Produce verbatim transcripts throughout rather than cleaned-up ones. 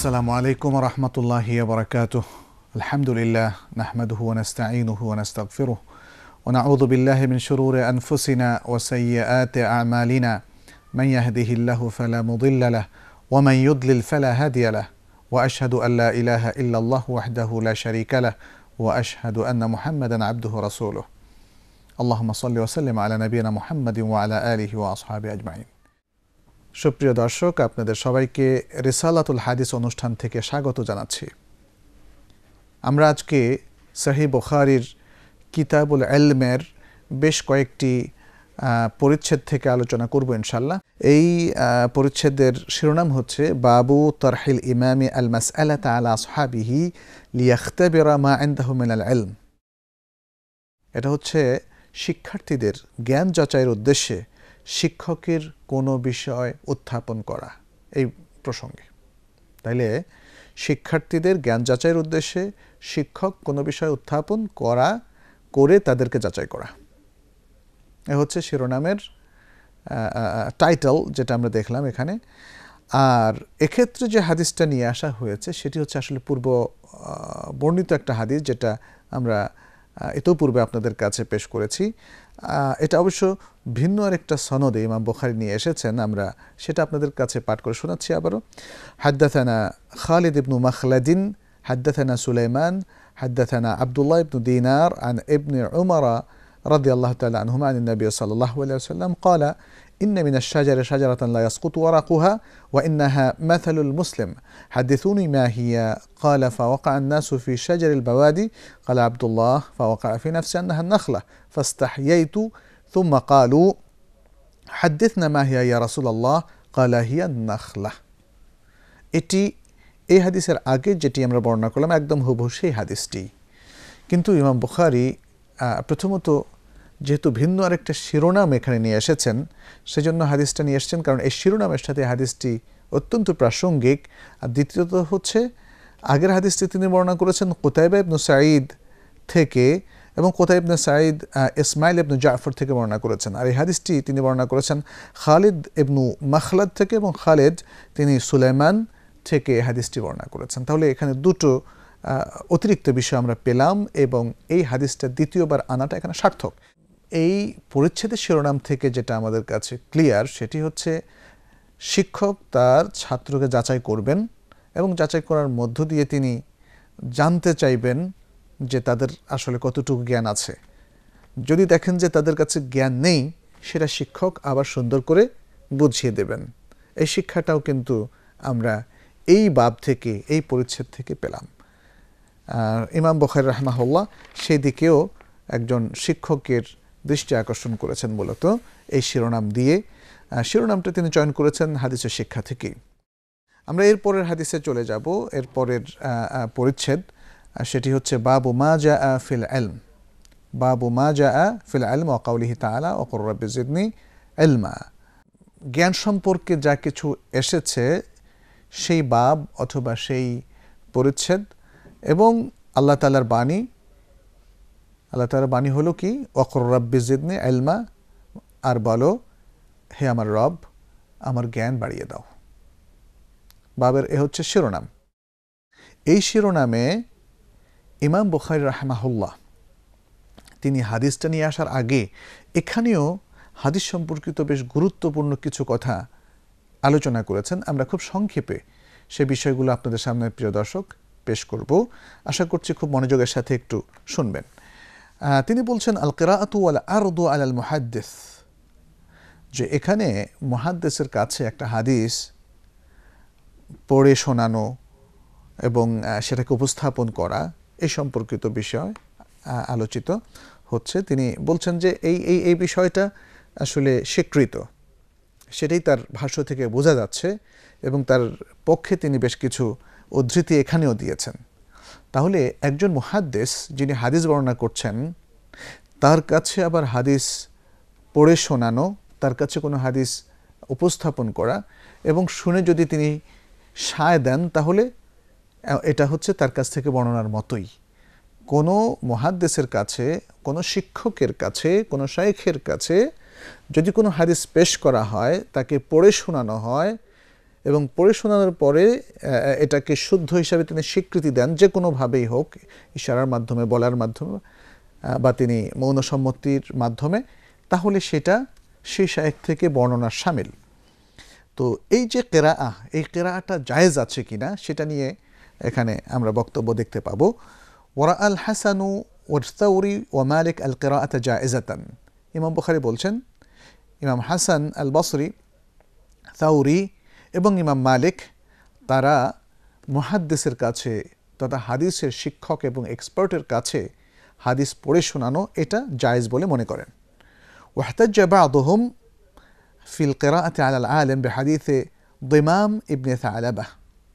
আসসালামু আলাইকুম ওয়া রাহমাতুল্লাহি ওয়া বারাকাতুহু। আলহামদুলিল্লাহ নাহমাদুহু ওয়া নাস্তাঈনুহু ওয়া নাস্তাগফিরুহু ওয়া নাউযু বিল্লাহি মিন শুরুরি আনফুসিনা ওয়া সাইয়্যাতি আ'মালিনা মান ইয়াহদিহিল্লাহু ফালা মুদিল্লা লাহু ওয়া মান ইউদ্লিল ফালা হাদিয়া লাহু ওয়া আশহাদু আন লা ইলাহা ইল্লাল্লাহু ওয়াহদাহু লা শারীকা লাহু ওয়া আশহাদু আন্না মুহাম্মাদান আবদুহু ওয়া রাসূলুহু। আল্লাহুম্মা সাল্লি ওয়া সাল্লিম আলা নাবিয়িনা মুহাম্মাদিন ওয়া আলা আলিহি ওয়া আসহাবিহি আজমাইন। সুপ্রিয় দর্শক, আপনাদের সবাইকে রিসালাতুল হাদিস অনুষ্ঠান থেকে স্বাগত জানাচ্ছি। আমরা আজকে সহিহ বুখারীর কিতাবুল ইলমের বেশ কয়েকটি পরিচ্ছেদ থেকে আলোচনা করব ইনশাআল্লাহ। এই পরিচ্ছেদের শিরোনাম হচ্ছে বাবু তারহিল ইমামি আল মাসআলাতা আলা আসহাবিহি লিয়াখতাবিরা মা ইনদাহু মিনাল ইলম। এটা হচ্ছে শিক্ষার্থীদের জ্ঞান যাচাইয়ের উদ্দেশ্যে শিক্ষকের কোনো বিষয় উত্থাপন করা এই প্রসঙ্গে। তাইলে শিক্ষার্থীদের জ্ঞান যাচাইয়ের উদ্দেশ্যে শিক্ষক কোনো বিষয় উত্থাপন করা করে তাদেরকে যাচাই করা, এ হচ্ছে শিরোনামের টাইটেল যেটা আমরা দেখলাম এখানে। আর এক্ষেত্রে যে হাদিসটা নিয়ে আসা হয়েছে সেটি হচ্ছে আসলে পূর্ব বর্ণিত একটা হাদিস, যেটা আমরা এতেও পূর্বে আপনাদের কাছে পেশ করেছি। এটা অবশ্য ভিন্ন আরেকটা সনদে ইমাম বুখারী নিয়ে এসেছেন, আমরা সেটা আপনাদের কাছে পাঠ করে শোনাচ্ছি আবারও। হাদ্দাথানা খালিদ ইবনু মাখলাদিন হাদ্দাথানা সুলাইমান হাদ্দাথানা আব্দুল্লাহ ইবনু দিনার আন ইবনে উমর রাদিয়াল্লাহু তাআলা আনহুমা আন নবী সাল্লাল্লাহু আলাইহি ওয়াসাল্লাম قال إن من الشجر شجرة لا يسقط ورقها وإنها مثل المسلم حدثوني ما هي قال فوقع الناس في شجر البوادي قال عبد الله فوقع في نفسي أنها النخلة فاستحييت ثم قالوا حدثنا ما هي يا رسول الله قال هي النخلة। এটি এই হাদিসের আগে যেটি আমরা বর্ণনা করলাম একদম হুবহু সেই হাদিসটি, কিন্তু ইমাম বুখারী প্রথমত যেহেতু ভিন্ন আরেকটা শিরোনাম এখানে নিয়ে এসেছেন সেজন্য হাদিসটা নিয়ে এসেছেন, কারণ এই শিরোনামের সাথে হাদিসটি অত্যন্ত প্রাসঙ্গিক। আর দ্বিতীয়ত হচ্ছে আগের হাদিসটি তিনি বর্ণনা করেছেন কুতাইবা ইবনু সাঈদ থেকে, এবং কুতাইবা ইবনু সাঈদ ইসমাইল ইবনু জাফর থেকে বর্ণনা করেছেন। আর এই হাদিসটি তিনি বর্ণনা করেছেন খালিদ ইবনু মাখলাদ থেকে, এবং খালিদ তিনি সুলাইমান থেকে হাদিসটি বর্ণনা করেছেন। তাহলে এখানে দুটো অতিরিক্ত বিষয় আমরা পেলাম, এবং এই হাদিসটা দ্বিতীয়বার আনাটা এখানে সার্থক। এই পরিচ্ছেদের শিরোনাম থেকে যেটা আমাদের কাছে ক্লিয়ার সেটি হচ্ছে শিক্ষক তার ছাত্রকে যাচাই করবেন, এবং যাচাই করার মধ্য দিয়ে তিনি জানতে চাইবেন যে তাদের আসলে কতটুকু জ্ঞান আছে। যদি দেখেন যে তাদের কাছে জ্ঞান নেই, সেটা শিক্ষক আবার সুন্দর করে বুঝিয়ে দেবেন। এই শিক্ষাটাও কিন্তু আমরা এই বাব থেকে, এই পরিচ্ছেদ থেকে পেলাম। ইমাম বুখারী রাহিমাহুল্লাহ সেই দিকেও একজন শিক্ষকের দৃষ্টি আকর্ষণ করেছেন মূলত এই শিরোনাম দিয়ে। শিরোনামটা তিনি চয়ন করেছেন হাদিসের শিক্ষা থেকেই। আমরা এরপরের হাদিসে চলে যাব। এরপরের পরিচ্ছেদ সেটি হচ্ছে বাবু মা জাআ ফিল ইলম। বাবু মা জাআ ফিল ইলম ওয়া কাউলিহি তাআলা ওয়া কুর রাব্বি জিদনি ইলমা। জ্ঞান সম্পর্কে যা কিছু এসেছে সেই বাব অথবা সেই পরিচ্ছেদ, এবং আল্লাহ তাআলার বাণী। আল্লাহ তাআলার বাণী হলো কি? ওয়া কুর রাব্বি জিদনি ইলমা, আর বলো হে আমার রব আমার জ্ঞান বাড়িয়ে দাও। বাবের এ হচ্ছে শিরোনাম। এই শিরোনামে ইমাম বুখারী রাহিমাহুল্লাহ তিনি হাদিসটা নিয়ে আসার আগে এখানেও হাদিস সম্পর্কিত বেশ গুরুত্বপূর্ণ কিছু কথা আলোচনা করেছেন। আমরা খুব সংক্ষেপে সে বিষয়গুলো আপনাদের সামনে প্রিয় দর্শক পেশ করব। আশা করছি খুব মনোযোগের সাথে একটু শুনবেন। তিনি বলছেন আল কিরাআতু ওয়াল আরদু আলাল মুহাদ্দিস, যে এখানে মুহাদ্দিসের কাছে একটা হাদিস পড়ে শোনানো এবং সেটাকে উপস্থাপন করা এই সম্পর্কিত বিষয় আলোচিত হচ্ছে। তিনি বলছেন যে এই এই এই বিষয়টা আসলে স্বীকৃত, সেটাই তার ভাষ্য থেকে বোঝা যাচ্ছে, এবং তার পক্ষে তিনি বেশ কিছু উদ্ধৃতি এখানেও দিয়েছেন। তাহলে একজন মুহাদ্দিস যিনি হাদিস বর্ণনা করছেন তার কাছে আবার হাদিস পড়ে শোনানো, তার কাছে কোনো হাদিস উপস্থাপন করা এবং শুনে যদি তিনি সায় দেন তাহলে এটা হচ্ছে তার কাছ থেকে বর্ণনার মতোই। কোনো মুহাদ্দিসের কাছে, কোনো শিক্ষকের কাছে, কোনো শাইখের কাছে যদি কোনো হাদিস পেশ করা হয়, তাকে পড়ে শোনানো হয় এবং পড়ে শোনানোর পরে এটাকে শুদ্ধ হিসাবে তিনি স্বীকৃতি দেন, যে কোনোভাবেই হোক, ইশারার মাধ্যমে, বলার মাধ্যমে বা তিনি মৌন সম্মতির মাধ্যমে, তাহলে সেটা সেই শায়েখ থেকে বর্ণনার শামিল। তো এই যে কেরাআহ, এই কেরাআটা জায়েজ আছে কিনা সেটা নিয়ে এখানে আমরা বক্তব্য দেখতে পাবো। ওরা আল হাসানু ওয়াল সাউরি ওয়া মালিক আল কিরাআতা জায়েজাতান। ইমাম বুখারী বলছেন ইমাম হাসান আল বসরি, সাউরি এবং ইমাম মালিক তারা মুহাদ্দিসের কাছে তথা হাদিসের শিক্ষক এবং এক্সপার্টের কাছে হাদিস পড়ে শোনানো এটা জায়েজ বলে মনে করেন। ওয়াহতাজ্জা বা'দুহুম ফিল কিরাআতি আলাল আলিম বিহাদিসে দিমাম ইবনে সালাবাহ।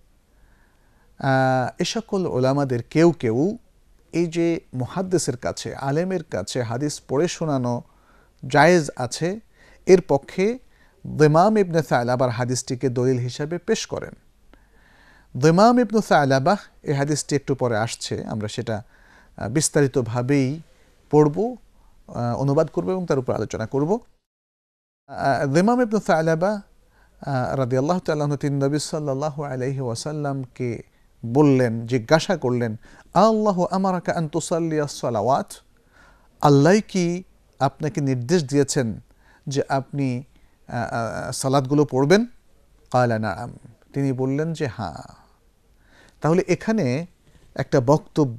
এ সকল উলামাদের কেউ কেউ এই যে মুহাদ্দিসের কাছে, আলেমের কাছে হাদিস পড়ে শোনানো জায়েজ আছে, এর পক্ষে দিমাম ইবনে সালাবার হাদিসটিকে দলিল হিসাবে পেশ করেন। দিমাম ইবনে সালাবাহ এই হাদিসটি একটু পরে আসছে, আমরা সেটা বিস্তারিতভাবেই পড়ব, অনুবাদ করব এবং তার উপর আলোচনা করব। দিমাম ইবনে সালাবাহ রাদিয়াল্লাহু তাআলা আনহু তিনি নবী সাল্লাল্লাহু আলাইহি ওয়াসাল্লামকে বললেন, জিজ্ঞাসা করলেন, আল্লাহু আমারাকা আন তুসাল্লিয়াস সালাওয়াত, আল্লাহ কি আপনাকে নির্দেশ দিয়েছেন যে আপনি সালাতগুলো পড়বেন? ক্বালা নাআম, তিনি বললেন যে হ্যাঁ। তাহলে এখানে একটা বক্তব্য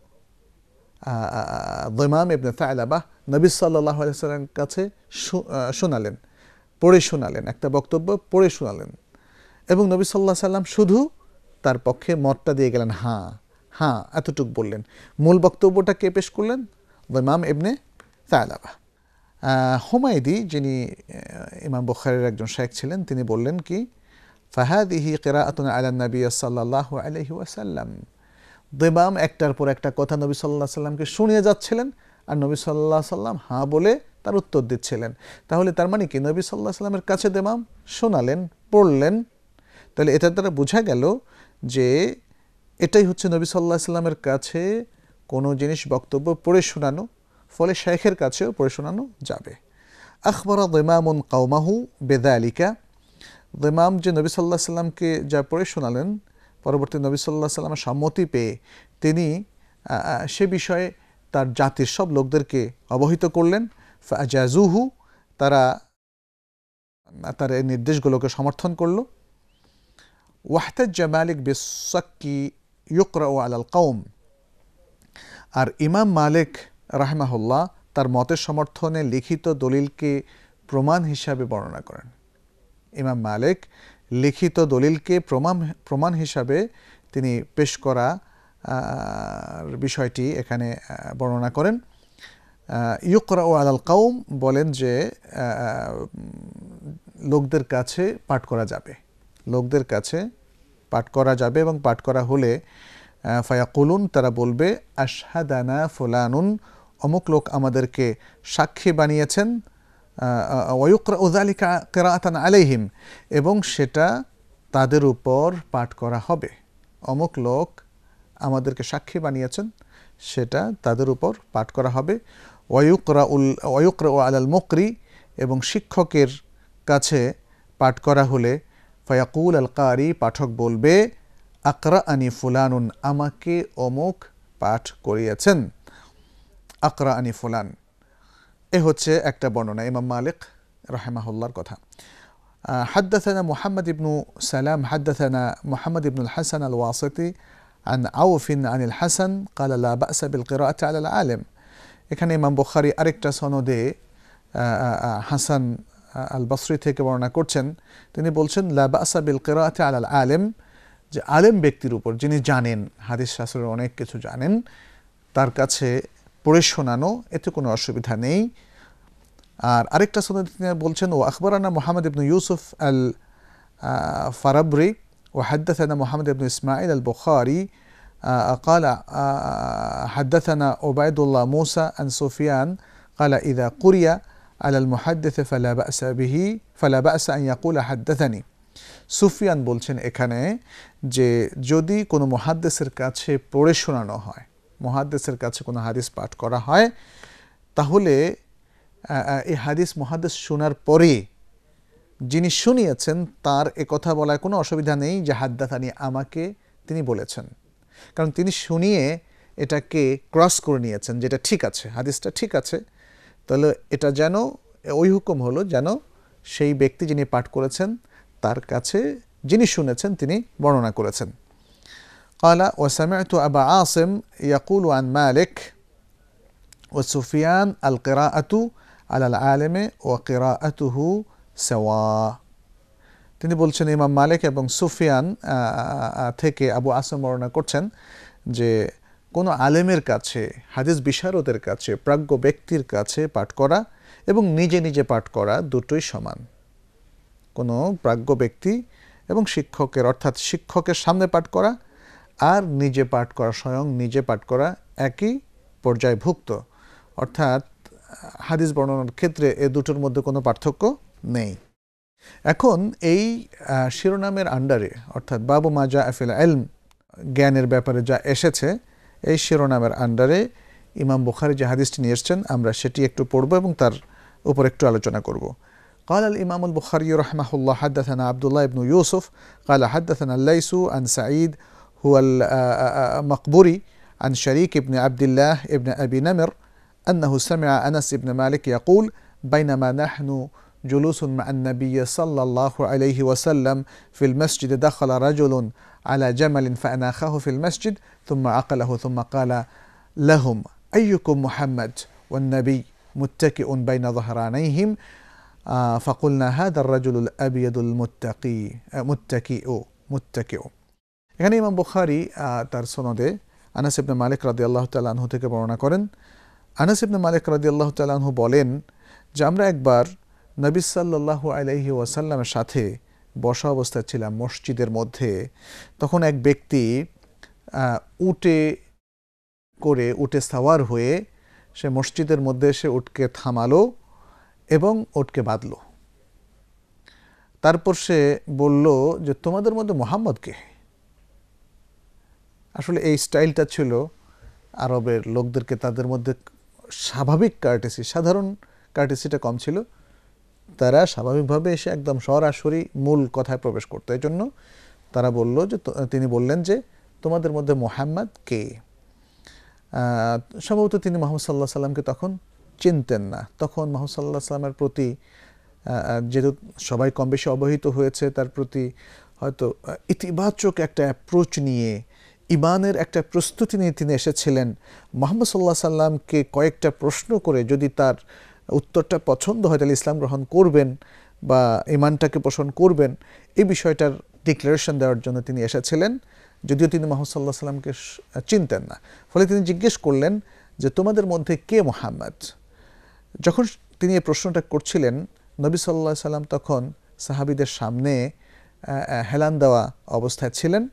দিমাম ইবনে সালাবাহ নবী সাল্লাল্লাহু আলাইহি ওয়াসাল্লামের কাছে শোনালেন, পড়ে শোনালেন, একটা বক্তব্য পড়ে শোনালেন, এবং নবী সাল্লাল্লাহু আলাইহি ওয়াসাল্লাম শুধু তার পক্ষে মতটা দিয়ে গেলেন, হ্যাঁ হ্যাঁ এতটুক বললেন। মূল বক্তব্যটা কে পেশ করলেন? দিমাম ইবনে সালাবাহ। হুমায়দি, যিনি ইমাম বুখারীর একজন শায়েখ ছিলেন, তিনি বললেন কি, ফাহাদিহি কিরাআতুন আলা নবী সাল্লাল্লাহু আলাইহি ওয়াসাল্লাম। দিমাম একটার পর একটা কথা নবী সাল্লাল্লাহু আলাইহি ওয়াসাল্লামকে শুনিয়ে যাচ্ছিলেন, আর নবী সাল্লাল্লাহু আলাইহি ওয়াসাল্লাম হ্যাঁ বলে তার উত্তর দিচ্ছিলেন। তাহলে তার মানে কি, নবী সাল্লাল্লাহু আলাইহি ওয়াসাল্লামের কাছে দিমাম শোনালেন, পড়লেন। তাহলে এটার দ্বারা বোঝা গেল যে এটাই হচ্ছে নবী সাল্লাল্লাহু আলাইহি ওয়াসাল্লামের কাছে কোনো জিনিস বক্তব্য পড়ে শোনানো, ফলে শায়েখের কাছেও পড়ে শোনানো যাবে। আখবরা দিমামুন কওমাহু বিযালিকা। দিমাম যে নবী সাল্লাল্লাহু আলাইহি ওয়াসাল্লামকে যা পড়ে শোনালেন, পরবর্তী নবী সাল্লাল্লাহু আলাইহি ওয়াসাল্লামের সম্মতি পেয়ে তিনি সে বিষয়ে তার জাতির সব লোকদেরকে অবহিত করলেন। ফাজাজুহু, তারা তার এই নির্দেশগুলোকে সমর্থন করল। ওয়াহতাজ্জা মালিক বিসাক্কি ইউকরাউ আলাল কওম। আর ইমাম মালিক রাহিমাহুল্লাহ তার মতের সমর্থনে লিখিত দলিলকে প্রমাণ হিসাবে বর্ণনা করেন। ইমাম মালিক লিখিত দলিলকে প্রমাণ প্রমাণ হিসাবে তিনি পেশ করা বিষয়টি এখানে বর্ণনা করেন। ইউকরাউ আলাল কওম বলেন যে লোকদের কাছে পাঠ করা যাবে, লোকদের কাছে পাঠ করা যাবে এবং পাঠ করা হলে ফায়াকুলুন, তারা বলবে, আশহাদানা ফুলানুন, অমুক লোক আমাদেরকে সাক্ষী বানিয়েছেন, ওয়ায়ুকরাউ যালিকা কিরাআতান আলাইহিম, এবং সেটা তাদের উপর পাঠ করা হবে। অমুক লোক আমাদেরকে সাক্ষী বানিয়েছেন, সেটা তাদের উপর পাঠ করা হবে। ওয়ায়ুকরাউল ওয়ায়ুকরাউ আলাল মুকরি, এবং শিক্ষকের কাছে পাঠ করা হলে ফায়াকুল আল কারি, পাঠক বলবে, আকরাআনি ফুলানুন, আমাকে অমুক পাঠ করিয়েছেন, আকরাআনি ফুলান। এ হচ্ছে একটা বর্ণনা ইমাম মালিক রাহিমাহুল্লাহর কথা। حدثنا محمد بن سلام حدثنا محمد بن الحسن الواسطي عن عوف عن الحسن قال لا بأس بالقراءة على العالم। এখানে ইমাম বুখারী আরেকটা সনদে হাসান আল বসরি থেকে বর্ণনা করছেন, তিনি বলছেন লা বাসা বিল কিরাআতি আলাল আলিম, যে আলেম ব্যক্তির উপর, যিনি জানেন, হাদিস শাস্ত্রের অনেক কিছু জানেন, তার কাছে পড়ে শোনানো এতে কোনো অসুবিধা নেই। আর আরেকটা সনদে তিনি বলছেন, ও আখবরানা মুহাম্মদ ইবনে ইউসুফ আল ফারাবরি ও হাদ্দাসানা মুহাম্মদ ইবনে ইসমাঈল আল বুখারী قال حدثنا عبيد الله موسى عن سفيان قال إذا قرئ على المحدث فلا بأس به فلا بأس أن يقول حدثني। সুফিয়ান বলছেন এখানে যে যদি কোনো মুহাদ্দিসের কাছে পড়ে শোনানো হয়, মুহাদ্দিসের কাছে কোনো হাদিস পাঠ করা হয়, তাহলে এই হাদিস মুহাদ্দিস শোনার পরে যিনি শুনিয়েছেন তার এ কথা বলায় কোনো অসুবিধা নেই যে হাদ্দাথানি আমাকে তিনি বলেছেন, কারণ তিনি শুনিয়ে এটাকে ক্রস করে নিয়েছেন, যেটা ঠিক আছে, হাদিসটা ঠিক আছে। তাহলে এটা যেন ওই হুকুম হলো যেন সেই ব্যক্তি যিনি পাঠ করেছেন তার কাছে যিনি শুনেছেন তিনি বর্ণনা করেছেন। قال وسمعت أبا عاصم يقول عن مالك وسفيان القراءة على العالم وقراءته سواء। তিনি বলছেন ইমাম মালিক এবং সুফিয়ান থেকে আবু আসম বর্ণনা করছেন যে কোনো আলেমের কাছে, হাদিস বিশারদের কাছে, প্রাজ্ঞ ব্যক্তির কাছে পাঠ করা এবং নিজে নিজে পাঠ করা দুটোই সমান। কোনো প্রাজ্ঞ ব্যক্তি এবং শিক্ষকের, অর্থাৎ শিক্ষকের সামনে পাঠ করা আর নিজে পাঠ করা, স্বয়ং নিজে পাঠ করা একই পর্যায়ভুক্ত, অর্থাৎ হাদিস বর্ণনার ক্ষেত্রে এ দুটোর মধ্যে কোনো পার্থক্য নেই। এখন এই শিরোনামের আন্ডারে, অর্থাৎ বাবু মা জা ফিল ইলম, জ্ঞানের ব্যাপারে যা এসেছে, এই শিরোনামের আন্ডারে ইমাম বুখারী যে হাদিসটি নিয়ে এসেছেন আমরা সেটি একটু পড়ব এবং তার উপর একটু আলোচনা করব। قال الإمام البخاري رحمه الله حدثنا عبد الله بن يوسف قال حدثنا الليث عن سعيد هو المقبري عن شريك بن عبد الله بن أبي نمر أنه سمع أنس بن مالك يقول بينما نحن جلوس مع النبي صلى الله عليه وسلم في المسجد دخل رجل على جمل فأناخه في المسجد ثم عقله ثم قال لهم أيكم محمد والنبي متكئ بين ظهرانيهم فقلنا هذا الرجل الأبيض المتقي متكئ متكئ এখানে ইমাম বুখারী তার সনদে আনাস ইবনে মালিক রাদিয়াল্লাহু তাআলা আনহু থেকে বর্ণনা করেন। আনাস ইবনে মালিক রাদিয়াল্লাহু তাআলা আনহু বলেন যে আমরা একবার নবী সাল্লাল্লাহু আলাইহি ওয়াসাল্লামের সাথে বসা অবস্থায় ছিলাম মসজিদের মধ্যে। তখন এক ব্যক্তি উটে করে, উটে সাওয়ার হয়ে সে মসজিদের মধ্যে এসে উটকে থামালো এবং উটকে বাঁধল। তারপর সে বলল যে তোমাদের মধ্যে মুহাম্মদ কে? আসলে এই স্টাইলটা ছিল আরবের লোকদেরকে, তাদের মধ্যে স্বাভাবিক কার্টেসি, সাধারণ কার্টেসিটা কম ছিল। তারা স্বাভাবিকভাবে এসে একদম সরাসরি মূল কথায় প্রবেশ করতো। এই জন্য তারা বলল যে, তিনি বললেন যে তোমাদের মধ্যে মুহাম্মদ কে? সম্ভবত তিনি মুহাম্মদ সাল্লাল্লাহু আলাইহি সাল্লামকে তখন চিনতেন না। তখন মুহাম্মদ সাল্লাল্লাহু আলাইহি সাল্লামের প্রতি যেহেতু সবাই কম বেশি অবহিত হয়েছে, তার প্রতি হয়তো ইতিবাচক একটা অ্যাপ্রোচ নিয়ে, ইমানের একটা প্রস্তুতি নিয়ে তিনি এসেছিলেন। মুহাম্মদ সাল্লাল্লাহু আলাইহি সাল্লামকে কয়েকটা প্রশ্ন করে যদি তার উত্তরটা পছন্দ হয় তাহলে ইসলাম গ্রহণ করবেন বা ইমানটাকে পোষণ করবেন, এই বিষয়টার ডিক্লারেশন দেওয়ার জন্য তিনি এসেছিলেন, যদিও তিনি মুহাম্মদ সাল্লাল্লাহু আলাইহি সাল্লামকে চিনতেন না। ফলে তিনি জিজ্ঞেস করলেন যে তোমাদের মধ্যে কে মুহাম্মদ? যখন তিনি এই প্রশ্নটা করছিলেন, নবী সাল্লাল্লাহু আলাইহি সাল্লাম তখন সাহাবীদের সামনে হেলান দেওয়া অবস্থায় ছিলেন।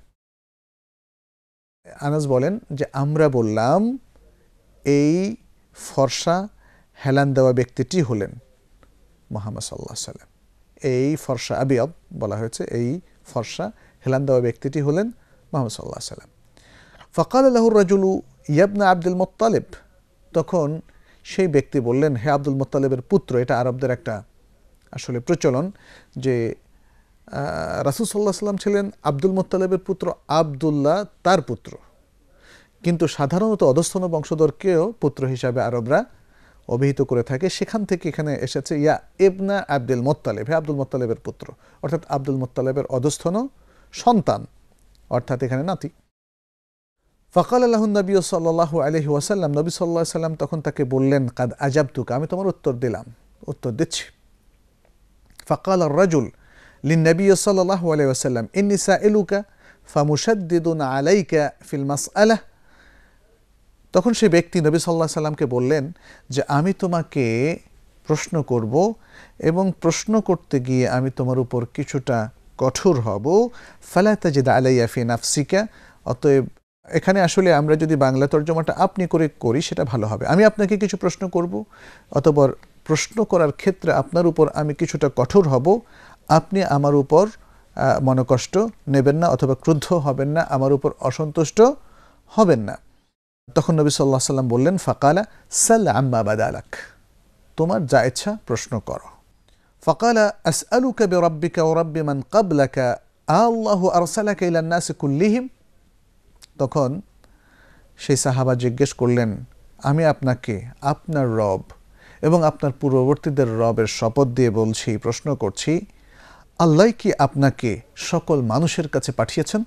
আনাস বলেন যে আমরা বললাম এই ফর্সা হেলান দেওয়া ব্যক্তিটি হলেন মুহাম্মদ সাল্লাল্লাহু আলাইহি সাল্লাম। এই ফর্সা আবিয়াদ বলা হয়েছে, এই ফর্সা হেলান দেওয়া ব্যক্তিটি হলেন মুহাম্মদ সাল্লাল্লাহু আলাইহি সাল্লাম। ফাকাল লাহু রাজুলু ইয়া ইবনা আব্দুল মুত্তালিব, তখন সেই ব্যক্তি বললেন হে আব্দুল মুত্তালিবের পুত্র। এটা আরবদের একটা আসলে প্রচলন যে রাসূল সাল্লাল্লাহু আলাইহি সাল্লাম ছিলেন আব্দুল মুত্তালিবের পুত্র, আব্দুল্লাহ তার পুত্র, কিন্তু সাধারণত অধস্তন বংশধরকেও পুত্র হিসাবে আরবরা অভিহিত করে থাকে। সেখান থেকে এখানে এসেছে ইয়া ইবনা আব্দুল মুত্তালিব, হে আব্দুল মুত্তালিবের পুত্র, অর্থাৎ আব্দুল মুত্তালিবের অধস্তন সন্তান, অর্থাৎ এখানে নাতি। ফাকাল লাহু নবী সাল্লাল্লাহু আলাইহি ওয়াসাল্লাম, নবী সাল্লাল্লাহু আলাইহি ওয়াসাল্লাম তখন তাকে বললেন কাদ আজাবতুকা, আমি তোমার উত্তর দিলাম, উত্তর দিচ্ছি। ফাকাল আর-রাজুল লিন-নবী সাল্লাল্লাহু আলাইহি ওয়াসাল্লাম ইন্নী সাইলুকা ফামুশাদ্দিদুন আলাইকা ফিল মাসআলাহ, তখন সেই ব্যক্তি নবী সাল্লাল্লাহু আলাইহি ওয়াসাল্লামকে বললেন যে আমি তোমাকে প্রশ্ন করব এবং প্রশ্ন করতে গিয়ে আমি তোমার উপর কিছুটা কঠোর হব। ফালা তাজিদ আলাইয়া ফি নাফসিকা, অতএব এখানে আসলে আমরা যদি বাংলা তর্জমাটা আপনি করে করি সেটা ভালো হবে। আমি আপনাকে কিছু প্রশ্ন করব, অতঃপর প্রশ্ন করার ক্ষেত্রে আপনার উপর আমি কিছুটা কঠোর হব, আপনি আমার উপর মনোকষ্ট নেবেন না অথবা ক্রুদ্ধ হবেন না, আমার উপর অসন্তুষ্ট হবেন না। তখন নবী সাল্লাল্লাহু আলাইহি ওয়াসাল্লাম বললেন ফাকালা সাল আম্মা বাদালাক, তোমার যা ইচ্ছা প্রশ্ন করো। ফাকালা আসআলুকা বিরাব্বিকা ওয়া রাব্বি মান ক্বাবলাকা আল্লাহু আরসালাকা ইলান নাসি কুল্লিহিম। তখন সেই সাহাবা জিজ্ঞেস করলেন, আমি আপনাকে আপনার রব এবং আপনার পূর্ববর্তীদের রবের শপথ দিয়ে বলছি, প্রশ্ন করছি, আল্লাহ কি আপনাকে সকল মানুষের কাছে পাঠিয়েছেন?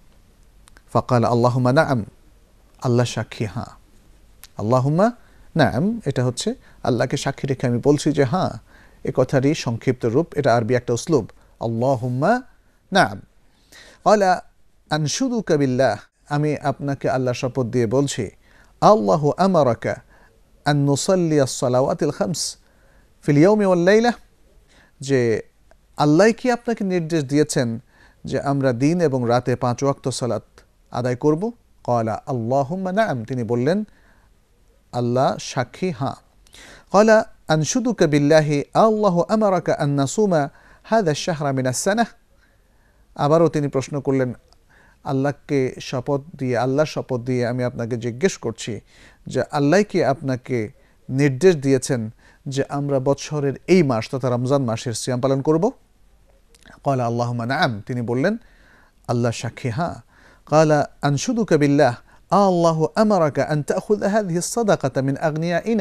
ফাকাল আল্লাহুম্মা নাআম, আল্লাহ সাক্ষী হ্যাঁ। আল্লাহুম্মা নাআম, এটা হচ্ছে আল্লাহকে সাক্ষী রেখে আমি বলছি যে হ্যাঁ, এ কথারই সংক্ষিপ্ত রূপ, এটা আরবি একটা উসলুব, আল্লাহুম্মা নাআম। ক্বালা আনশুদুকা বিল্লাহ, আমি আপনাকে আল্লাহ শপথ দিয়ে বলছি, আল্লাহু আমারাকা আন নুসাল্লিয়া আস-সালাওয়াতিল খামস ফিল ইয়াউমি ওয়াল লাইলা, যে আল্লাহ কি আপনাকে নির্দেশ দিয়েছেন যে আমরা দিন এবং রাতে পাঁচ ওয়াক্ত সালাত আদায় করব? ক্বালা আল্লাহুম্মা নাআম, তিনি বললেন আল্লাহ সাক্ষী হ্যাঁ। ক্বালা আনশুদুকা বিল্লাহি আল্লাহু আমারাকা আন নাসুমা হাযা আশ-শাহরা মিনাস সানাহ, আবারও তিনি প্রশ্ন করলেন, আল্লাহকে শপথ দিয়ে আল্লাহর শপথ দিয়ে আমি আপনাকে জিজ্ঞেস করছি যে আল্লাহ কি আপনাকে নির্দেশ দিয়েছেন যে আমরা বৎসরের এই মাস তথা রমজান মাসের সিয়াম পালন করব? ক্বালা আল্লাহুম্মা নাআম, তিনি বললেন আল্লাহ সাক্ষী হ্যাঁ। ক্বালা আনশুদুকা বিল্লাহ আল্লাহু আমারাকা আন তাখুযা হাযিহি আস-সাদাকাতা মিন আগনিয়াইনা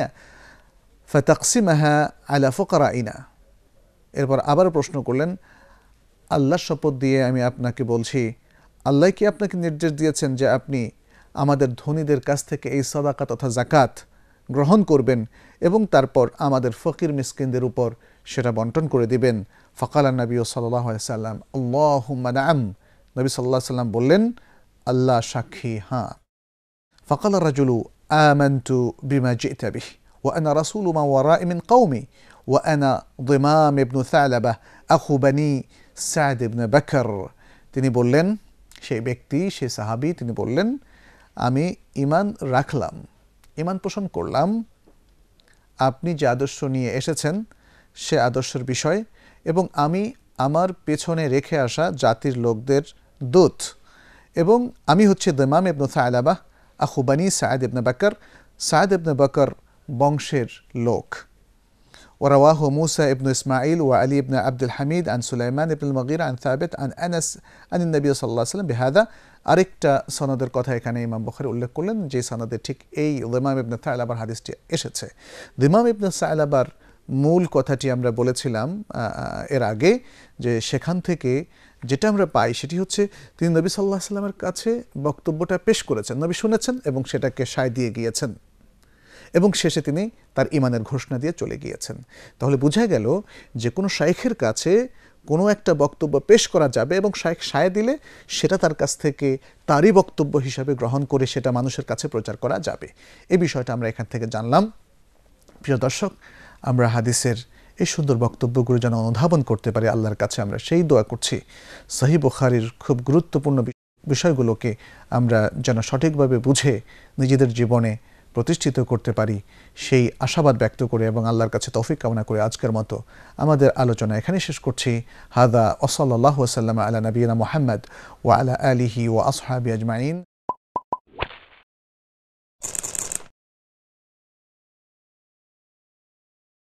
ফাতাকসিমাহা আলা ফুকারাইনা। এরপর আবার প্রশ্ন করলেন, আল্লাহর শপথ দিয়ে আমি আপনাকে বলছি, আল্লাহ কি আপনাকে নির্দেশ দিয়েছেন যে আপনি আমাদের ধনীদের কাছ থেকে এই সাদাকা তথা যাকাত গ্রহণ করবেন এবং তারপর আমাদের ফকির মিসকিনদের উপর সেটা বন্টন করে দিবেন? ফাকালা নবী সাল্লাল্লাহু আলাইহি সাল্লাম আল্লাহুম্মা নাআম, নবী সাল্লাল্লাহু আলাইহি সাল্লাম বললেন আল্লাহ সাক্ষী হ্যাঁ। ফাকালা রাজুলু আমানতু বিমা জি'তা বিহি ওয়া আনা রাসূলু মান ওয়ারাই মিন কওমি ওয়া আনা দিমাম ইবনু সালাবা আখু বানি সাদ ইবনে বকর। তিনি বললেন, সেই ব্যক্তি, সেই সাহাবী, তিনি বললেন আমি ঈমান রাখলাম, ঈমান পোষণ করলাম আপনি যে আদর্শ নিয়ে এসেছেন সে আদর্শের বিষয়, এবং আমি আমার পেছনে রেখে আসা জাতির লোকদের দূত, এবং আমি হচ্ছে দিমাম ইবনু সালাবা আখু বানি সাদ ইবনে বকর, সাদ ইবনে বকর বংশের লোক। ورواه موسى ابن إسماعيل وعلي بن عبد الحميد عن سليمان بن المغيرة عن ثابت عن أنس عن النبي صلى الله عليه وسلم بهذا। আরেকটা সনদের কথা এখানে ইমাম বুখারী উল্লেখ করলেন, যে সনদে ঠিক এই দিমাম ইবনে সালাবার হাদিসটি এসেছে। দিমাম ইবনে সালাবার মূল কথাটি আমরা বলেছিলাম এর আগে, যে সেখান থেকে যেটা আমরা পাই সেটি হচ্ছে তিনি নবী সাল্লাল্লাহু আলাইহি ওয়াসাল্লামের কাছে বক্তব্যটা পেশ করেছেন, নবী শুনেছেন এবং সেটাকে সায় দিয়ে গিয়েছেন, এবং শেষে তিনি তার ঈমানের ঘোষণা দিয়ে চলে গিয়েছেন। তাহলে বোঝা গেল যে কোনো শাইখের কাছে কোনো একটা বক্তব্য পেশ করা যাবে এবং শাইখ সায় দিলে সেটা তার কাছ থেকে তারই বক্তব্য হিসাবে গ্রহণ করে সেটা মানুষের কাছে প্রচার করা যাবে। এই বিষয়টা আমরা এখান থেকে জানলাম। প্রিয় দর্শক, আমরা হাদিসের এই সুন্দর বক্তব্যগুলো যেন অনুধাবন করতে পারি, আল্লাহর কাছে আমরা সেই দোয়া করছি সহিহ বুখারীর খুব গুরুত্বপূর্ণ বিষয়গুলোকে আমরা যেন সঠিকভাবে বুঝে নিজেদের জীবনে প্রতিষ্ঠিত করতে পারি, সেই আশাবাদ ব্যক্ত করে এবং আল্লাহর কাছে তৌফিক কামনা করে আজকের মতো আমাদের আলোচনা এখানেই শেষ করছি। হাদা ওয়া সাল্লাল্লাহু ওয়া সাল্লামা আলা নবিয়িনা মুহাম্মদ ওয়া আলা আলিহি ওয়া আসহাবিহি আজমাইন।